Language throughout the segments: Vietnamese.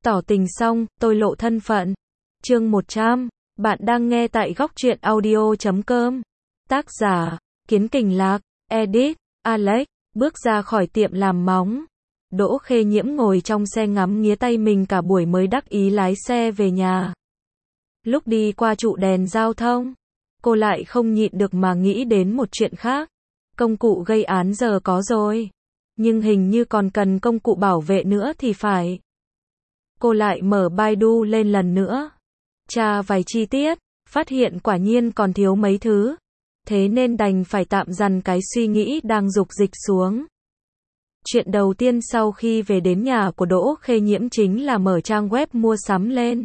Tỏ tình xong, tôi lộ thân phận. Chương 100. Bạn đang nghe tại góc truyện audio.com. Tác giả, Kiến Kình Lạc. Edit, Alex. Bước ra khỏi tiệm làm móng. Đỗ Khê Nhiễm ngồi trong xe ngắm nghía tay mình cả buổi mới đắc ý lái xe về nhà. Lúc đi qua trụ đèn giao thông, cô lại không nhịn được mà nghĩ đến một chuyện khác. Công cụ gây án giờ có rồi, nhưng hình như còn cần công cụ bảo vệ nữa thì phải. Cô lại mở Baidu lên lần nữa, tra vài chi tiết, phát hiện quả nhiên còn thiếu mấy thứ. Thế nên đành phải tạm dằn cái suy nghĩ đang dục dịch xuống. Chuyện đầu tiên sau khi về đến nhà của Đỗ Khê Nhiễm chính là mở trang web mua sắm lên.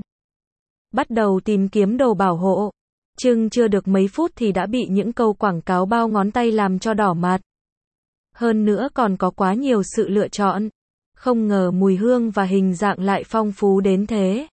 Bắt đầu tìm kiếm đồ bảo hộ. Chừng chưa được mấy phút thì đã bị những câu quảng cáo bao ngón tay làm cho đỏ mặt. Hơn nữa còn có quá nhiều sự lựa chọn. Không ngờ mùi hương và hình dạng lại phong phú đến thế.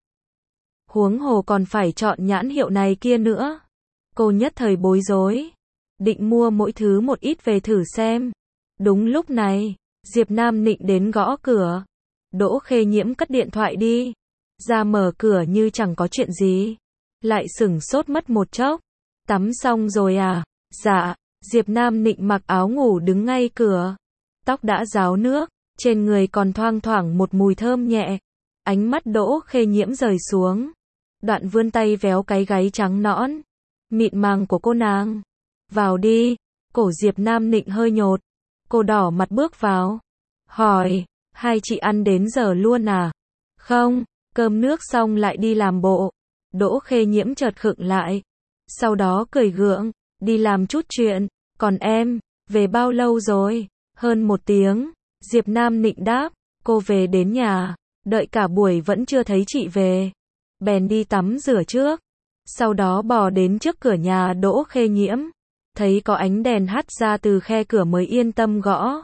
Huống hồ còn phải chọn nhãn hiệu này kia nữa. Cô nhất thời bối rối. Định mua mỗi thứ một ít về thử xem. Đúng lúc này, Diệp Nam Nịnh đến gõ cửa. Đỗ Khê Nhiễm cất điện thoại đi. Ra mở cửa như chẳng có chuyện gì. Lại sửng sốt mất một chốc. Tắm xong rồi à? Dạ. Diệp Nam Nịnh mặc áo ngủ đứng ngay cửa. Tóc đã ráo nước, trên người còn thoang thoảng một mùi thơm nhẹ. Ánh mắt Đỗ Khê Nhiễm rời xuống. Đoạn vươn tay véo cái gáy trắng nõn, mịn màng của cô nàng. Vào đi. Cổ Diệp Nam Nịnh hơi nhột. Cô đỏ mặt bước vào. Hỏi, hai chị ăn đến giờ luôn à? Không, cơm nước xong lại đi làm bộ. Đỗ Khê Nhiễm chợt khựng lại. Sau đó cười gượng, đi làm chút chuyện. Còn em, về bao lâu rồi? Hơn 1 tiếng. Diệp Nam Nịnh đáp, cô về đến nhà, đợi cả buổi vẫn chưa thấy chị về. Bèn đi tắm rửa trước. Sau đó bò đến trước cửa nhà Đỗ Khê Nhiễm. Thấy có ánh đèn hắt ra từ khe cửa mới yên tâm gõ.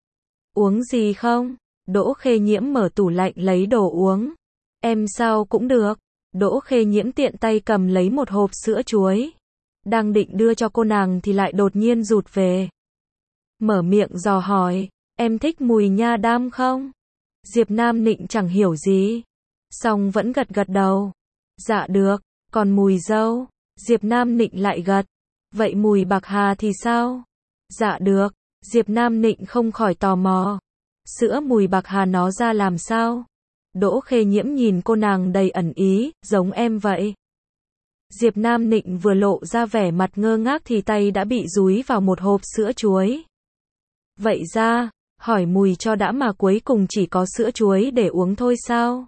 Uống gì không? Đỗ Khê Nhiễm mở tủ lạnh lấy đồ uống. Em sao cũng được. Đỗ Khê Nhiễm tiện tay cầm lấy một hộp sữa chuối. Đang định đưa cho cô nàng thì lại đột nhiên rụt về. Mở miệng dò hỏi, em thích mùi nha đam không? Diệp Nam Nịnh chẳng hiểu gì. Xong vẫn gật gật đầu. Dạ được, còn mùi dâu? Diệp Nam Nịnh lại gật. Vậy mùi bạc hà thì sao? Dạ được. Diệp Nam Nịnh không khỏi tò mò. Sữa mùi bạc hà nó ra làm sao? Đỗ Khê Nhiễm nhìn cô nàng đầy ẩn ý, giống em vậy. Diệp Nam Nịnh vừa lộ ra vẻ mặt ngơ ngác thì tay đã bị dúi vào một hộp sữa chuối. Vậy ra, hỏi mùi cho đã mà cuối cùng chỉ có sữa chuối để uống thôi sao?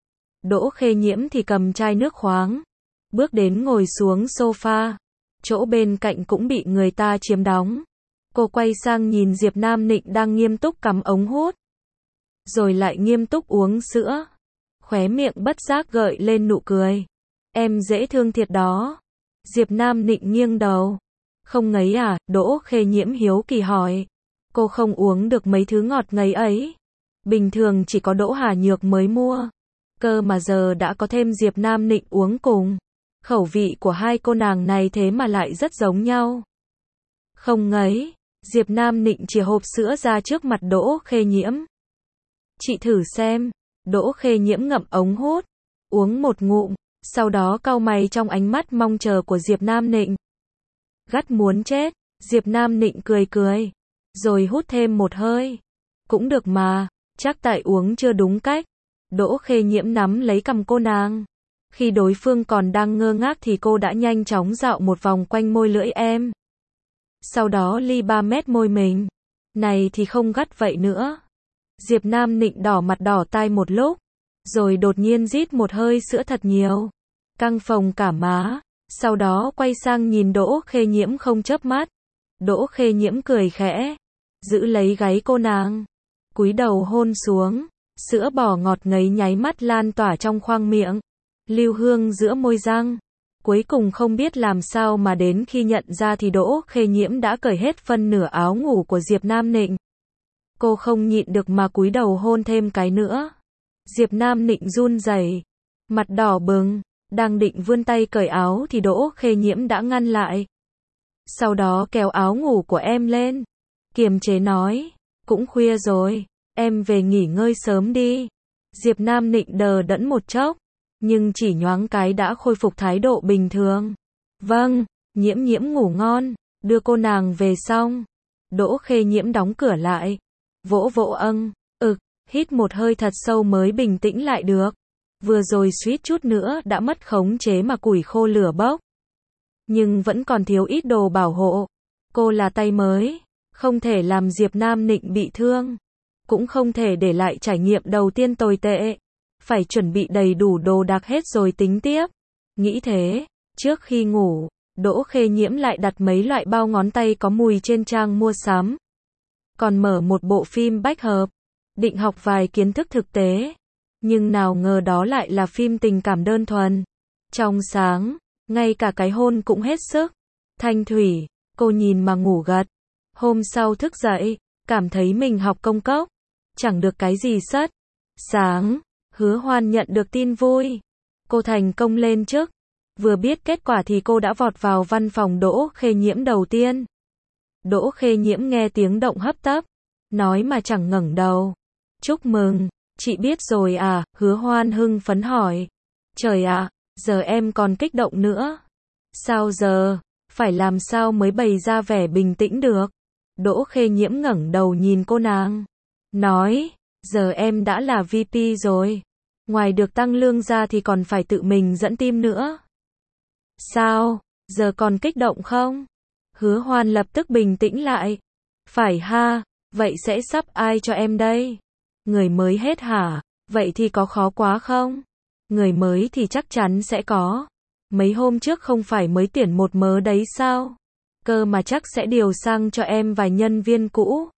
Đỗ Khê Nhiễm thì cầm chai nước khoáng. Bước đến ngồi xuống sofa. Chỗ bên cạnh cũng bị người ta chiếm đóng. Cô quay sang nhìn Diệp Nam Nịnh đang nghiêm túc cắm ống hút. Rồi lại nghiêm túc uống sữa. Khóe miệng bất giác gợi lên nụ cười. Em dễ thương thiệt đó. Diệp Nam Nịnh nghiêng đầu. Không ngấy à? Đỗ Khê Nhiễm hiếu kỳ hỏi. Cô không uống được mấy thứ ngọt ngấy ấy. Bình thường chỉ có Đỗ Hà Nhược mới mua. Cơ mà giờ đã có thêm Diệp Nam Nịnh uống cùng. Khẩu vị của hai cô nàng này thế mà lại rất giống nhau. Không ngấy. Diệp Nam Nịnh chìa hộp sữa ra trước mặt Đỗ Khê Nhiễm. Chị thử xem. Đỗ Khê Nhiễm ngậm ống hút. Uống một ngụm. Sau đó cau mày trong ánh mắt mong chờ của Diệp Nam Nịnh. Gắt muốn chết. Diệp Nam Nịnh cười cười. Rồi hút thêm một hơi. Cũng được mà. Chắc tại uống chưa đúng cách. Đỗ Khê Nhiễm nắm lấy cằm cô nàng. Khi đối phương còn đang ngơ ngác thì cô đã nhanh chóng dạo một vòng quanh môi lưỡi em. Sau đó ly 3 mét môi mình. Này thì không gắt vậy nữa. Diệp Nam Nịnh đỏ mặt đỏ tai một lúc. Rồi đột nhiên rít một hơi sữa thật nhiều. Căng phồng cả má. Sau đó quay sang nhìn Đỗ Khê Nhiễm không chớp mắt. Đỗ Khê Nhiễm cười khẽ. Giữ lấy gáy cô nàng. Cúi đầu hôn xuống. Sữa bò ngọt ngấy nháy mắt lan tỏa trong khoang miệng. Lưu hương giữa môi răng. Cuối cùng không biết làm sao mà đến khi nhận ra thì Đỗ Khê Nhiễm đã cởi hết phân nửa áo ngủ của Diệp Nam Nịnh. Cô không nhịn được mà cúi đầu hôn thêm cái nữa. Diệp Nam Nịnh run rẩy, mặt đỏ bừng, đang định vươn tay cởi áo thì Đỗ Khê Nhiễm đã ngăn lại. Sau đó kéo áo ngủ của em lên, kiềm chế nói, cũng khuya rồi, em về nghỉ ngơi sớm đi. Diệp Nam Nịnh đờ đẫn một chốc, nhưng chỉ nhoáng cái đã khôi phục thái độ bình thường. Vâng, Nhiễm Nhiễm ngủ ngon, đưa cô nàng về xong. Đỗ Khê Nhiễm đóng cửa lại, vỗ vỗ hít một hơi thật sâu mới bình tĩnh lại được. Vừa rồi suýt chút nữa đã mất khống chế mà củi khô lửa bốc. Nhưng vẫn còn thiếu ít đồ bảo hộ. Cô là tay mới, không thể làm Diệp Nam Nịnh bị thương, cũng không thể để lại trải nghiệm đầu tiên tồi tệ. Phải chuẩn bị đầy đủ đồ đạc hết rồi tính tiếp. Nghĩ thế, trước khi ngủ, Đỗ Khê Nhiễm lại đặt mấy loại bao ngón tay có mùi trên trang mua sắm. Còn mở một bộ phim bách hợp, định học vài kiến thức thực tế. Nhưng nào ngờ đó lại là phim tình cảm đơn thuần, trong sáng, ngay cả cái hôn cũng hết sức. Thanh thủy, cô nhìn mà ngủ gật. Hôm sau thức dậy, cảm thấy mình học công cốc, chẳng được cái gì sất. Sáng, Hứa Hoan nhận được tin vui. Cô thành công lên chức. Vừa biết kết quả thì cô đã vọt vào văn phòng Đỗ Khê Nhiễm đầu tiên. Đỗ Khê Nhiễm nghe tiếng động hấp tấp, nói mà chẳng ngẩng đầu. Chúc mừng, chị biết rồi à? Hứa Hoan hưng phấn hỏi. Trời ạ, giờ em còn kích động nữa. Sao giờ? Phải làm sao mới bày ra vẻ bình tĩnh được? Đỗ Khê Nhiễm ngẩng đầu nhìn cô nàng, nói, giờ em đã là VP rồi. Ngoài được tăng lương ra thì còn phải tự mình dẫn team nữa. Sao, giờ còn kích động không? Hứa Hoan lập tức bình tĩnh lại. Phải ha, vậy sẽ sắp ai cho em đây? Người mới hết hả? Vậy thì có khó quá không? Người mới thì chắc chắn sẽ có. Mấy hôm trước không phải mới tuyển một mớ đấy sao? Cơ mà chắc sẽ điều sang cho em vài nhân viên cũ.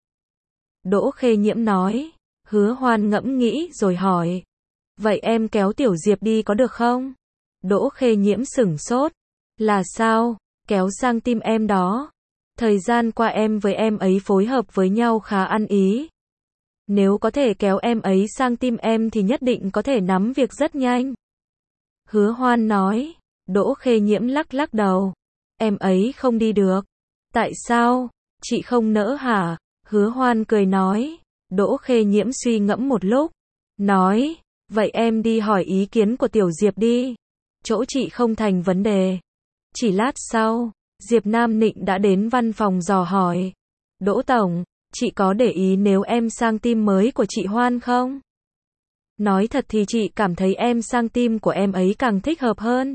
Đỗ Khê Nhiễm nói. Hứa Hoan ngẫm nghĩ rồi hỏi. Vậy em kéo Tiểu Diệp đi có được không? Đỗ Khê Nhiễm sửng sốt. Là sao? Kéo sang team em đó. Thời gian qua em với em ấy phối hợp với nhau khá ăn ý. Nếu có thể kéo em ấy sang team em thì nhất định có thể nắm việc rất nhanh. Hứa Hoan nói. Đỗ Khê Nhiễm lắc lắc đầu. Em ấy không đi được. Tại sao? Chị không nỡ hả? Hứa Hoan cười nói. Đỗ Khê Nhiễm suy ngẫm một lúc. Nói. Vậy em đi hỏi ý kiến của Tiểu Diệp đi. Chỗ chị không thành vấn đề. Chỉ lát sau, Diệp Nam Nịnh đã đến văn phòng dò hỏi. Đỗ Tổng, chị có để ý nếu em sang team mới của chị Hoan không? Nói thật thì chị cảm thấy em sang team của em ấy càng thích hợp hơn.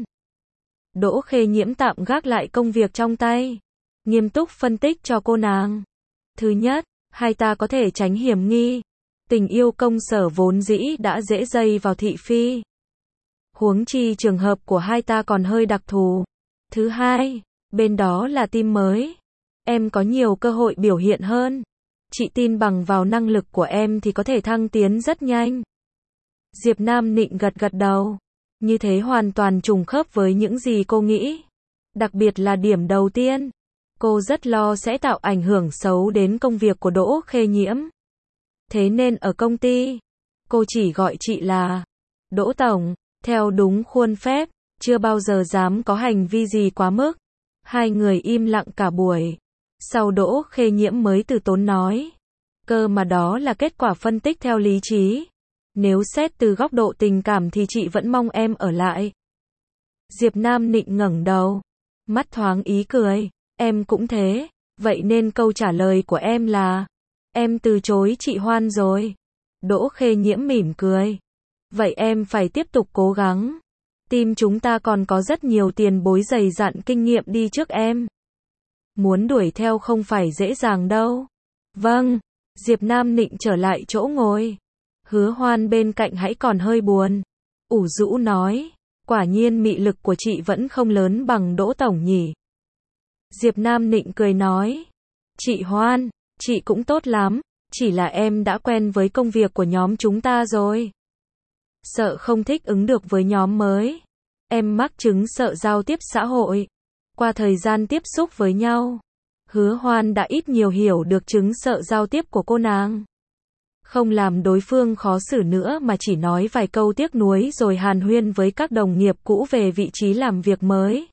Đỗ Khê Nhiễm tạm gác lại công việc trong tay, nghiêm túc phân tích cho cô nàng. Thứ nhất, hai ta có thể tránh hiểm nghi. Tình yêu công sở vốn dĩ đã dễ dây vào thị phi. Huống chi trường hợp của hai ta còn hơi đặc thù. Thứ hai, bên đó là team mới. Em có nhiều cơ hội biểu hiện hơn. Chị tin bằng vào năng lực của em thì có thể thăng tiến rất nhanh. Diệp Nam Nịnh gật gật đầu. Như thế hoàn toàn trùng khớp với những gì cô nghĩ. Đặc biệt là điểm đầu tiên. Cô rất lo sẽ tạo ảnh hưởng xấu đến công việc của Đỗ Khê Nhiễm. Thế nên ở công ty, cô chỉ gọi chị là Đỗ Tổng, theo đúng khuôn phép, chưa bao giờ dám có hành vi gì quá mức. Hai người im lặng cả buổi. Sau Đỗ Khê Nhiễm mới từ tốn nói. Cơ mà đó là kết quả phân tích theo lý trí. Nếu xét từ góc độ tình cảm thì chị vẫn mong em ở lại. Diệp Nam Nịnh ngẩng đầu, mắt thoáng ý cười. Em cũng thế. Vậy nên câu trả lời của em là em từ chối chị Hoan rồi. Đỗ Khê Nhiễm mỉm cười. Vậy em phải tiếp tục cố gắng. Team chúng ta còn có rất nhiều tiền bối dày dặn kinh nghiệm đi trước em. Muốn đuổi theo không phải dễ dàng đâu. Vâng. Diệp Nam Nịnh trở lại chỗ ngồi. Hứa Hoan bên cạnh hãy còn hơi buồn. Ủ rũ nói. Quả nhiên mị lực của chị vẫn không lớn bằng Đỗ Tổng nhỉ. Diệp Nam Nịnh cười nói. Chị Hoan, chị cũng tốt lắm. Chỉ là em đã quen với công việc của nhóm chúng ta rồi. Sợ không thích ứng được với nhóm mới. Em mắc chứng sợ giao tiếp xã hội. Qua thời gian tiếp xúc với nhau, Hứa Hoan đã ít nhiều hiểu được chứng sợ giao tiếp của cô nàng. Không làm đối phương khó xử nữa mà chỉ nói vài câu tiếc nuối rồi hàn huyên với các đồng nghiệp cũ về vị trí làm việc mới.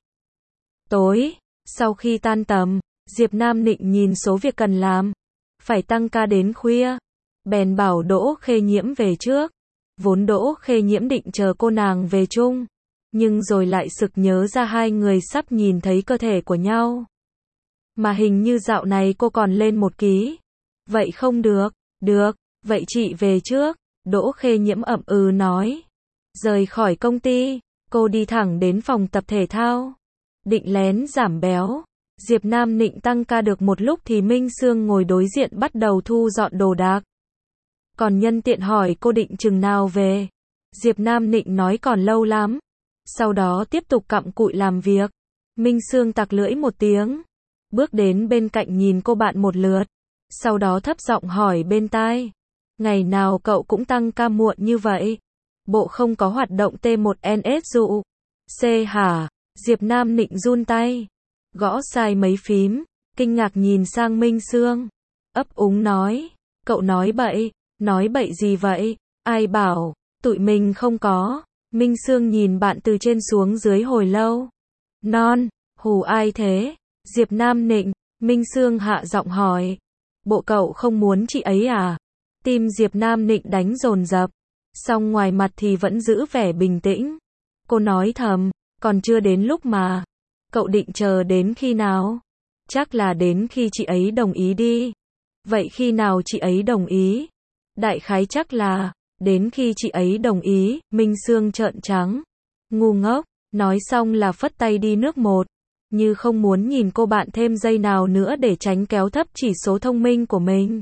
Tối, sau khi tan tầm, Diệp Nam Nịnh nhìn số việc cần làm. Phải tăng ca đến khuya. Bèn bảo Đỗ Khê Nhiễm về trước. Vốn Đỗ Khê Nhiễm định chờ cô nàng về chung, nhưng rồi lại sực nhớ ra hai người sắp nhìn thấy cơ thể của nhau. Mà hình như dạo này cô còn lên 1 ký. Vậy không được, được, vậy chị về trước, Đỗ Khê Nhiễm ậm ừ nói. Rời khỏi công ty, cô đi thẳng đến phòng tập thể thao. Định lén giảm béo. Diệp Nam Nịnh tăng ca được một lúc thì Minh Sương ngồi đối diện bắt đầu thu dọn đồ đạc. Còn nhân tiện hỏi cô định chừng nào về. Diệp Nam Nịnh nói còn lâu lắm. Sau đó tiếp tục cặm cụi làm việc. Minh Sương tặc lưỡi một tiếng. Bước đến bên cạnh nhìn cô bạn một lượt. Sau đó thấp giọng hỏi bên tai. Ngày nào cậu cũng tăng ca muộn như vậy? Bộ không có hoạt động T1NS dụ. C hả? Diệp Nam Nịnh run tay. Gõ sai mấy phím. Kinh ngạc nhìn sang Minh Sương. Ấp úng nói. Cậu nói bậy gì vậy? Ai bảo, tụi mình không có. Minh Sương nhìn bạn từ trên xuống dưới hồi lâu. Non, hù ai thế? Diệp Nam Nịnh. Minh Sương hạ giọng hỏi. Bộ cậu không muốn chị ấy à? Tim Diệp Nam Nịnh đánh dồn dập. Song ngoài mặt thì vẫn giữ vẻ bình tĩnh. Cô nói thầm, còn chưa đến lúc mà. Cậu định chờ đến khi nào? Chắc là đến khi chị ấy đồng ý đi. Vậy khi nào chị ấy đồng ý? Đại khái chắc là đến khi chị ấy đồng ý. Minh Sương trợn trắng. Ngu ngốc, nói xong là phất tay đi nước một. Như không muốn nhìn cô bạn thêm giây nào nữa để tránh kéo thấp chỉ số thông minh của mình.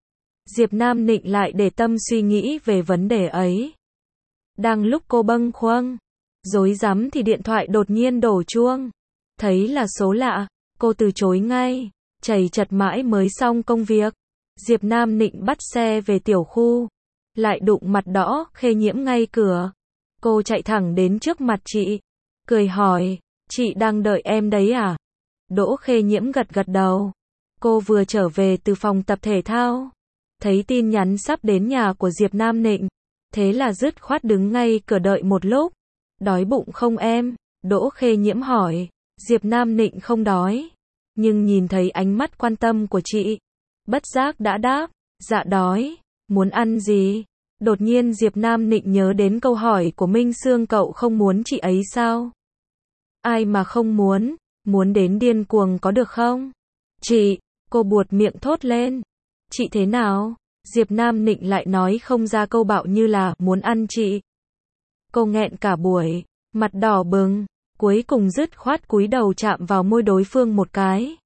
Diệp Nam Nịnh lại để tâm suy nghĩ về vấn đề ấy. Đang lúc cô bâng khuâng, rối rắm thì điện thoại đột nhiên đổ chuông. Thấy là số lạ, cô từ chối ngay, trầy trật mãi mới xong công việc. Diệp Nam Nịnh bắt xe về tiểu khu, lại đụng mặt Đỗ Khê Nhiễm ngay cửa. Cô chạy thẳng đến trước mặt chị, cười hỏi, chị đang đợi em đấy à? Đỗ Khê Nhiễm gật gật đầu. Cô vừa trở về từ phòng tập thể thao, thấy tin nhắn sắp đến nhà của Diệp Nam Nịnh, thế là dứt khoát đứng ngay cửa đợi một lúc. Đói bụng không em? Đỗ Khê Nhiễm hỏi. Diệp Nam Nịnh không đói, nhưng nhìn thấy ánh mắt quan tâm của chị, bất giác đã đáp, dạ đói, muốn ăn gì? Đột nhiên Diệp Nam Nịnh nhớ đến câu hỏi của Minh Sương, cậu không muốn chị ấy sao? Ai mà không muốn, muốn đến điên cuồng có được không? Chị, cô buột miệng thốt lên. Chị thế nào? Diệp Nam Nịnh lại nói không ra câu bạo như là muốn ăn chị. Cô nghẹn cả buổi, mặt đỏ bừng, cuối cùng dứt khoát cúi đầu chạm vào môi đối phương một cái.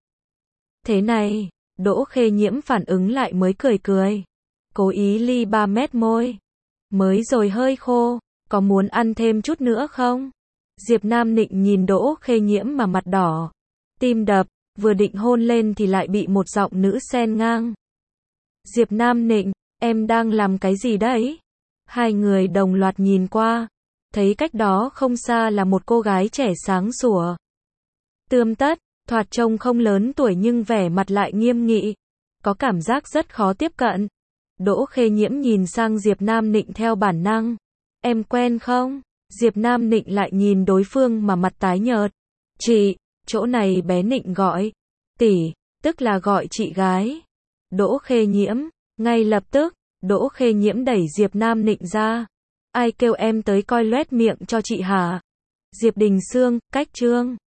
Thế này, Đỗ Khê Nhiễm phản ứng lại mới cười cười. Cố ý ly 3 mét môi. Mới rồi hơi khô, có muốn ăn thêm chút nữa không? Diệp Nam Nịnh nhìn Đỗ Khê Nhiễm mà mặt đỏ, tim đập, vừa định hôn lên thì lại bị một giọng nữ xen ngang. Diệp Nam Nịnh, em đang làm cái gì đấy? Hai người đồng loạt nhìn qua, thấy cách đó không xa là một cô gái trẻ sáng sủa, tươm tất, thoạt trông không lớn tuổi nhưng vẻ mặt lại nghiêm nghị, có cảm giác rất khó tiếp cận. Đỗ Khê Nhiễm nhìn sang Diệp Nam Nịnh theo bản năng. Em quen không? Diệp Nam Nịnh lại nhìn đối phương mà mặt tái nhợt. Chị, chỗ này bé Nịnh gọi tỷ, tức là gọi chị gái. Đỗ Khê Nhiễm, ngay lập tức, Đỗ Khê Nhiễm đẩy Diệp Nam Nịnh ra. Ai kêu em tới coi loét miệng cho chị hả? Diệp Đình Sương, cách chương.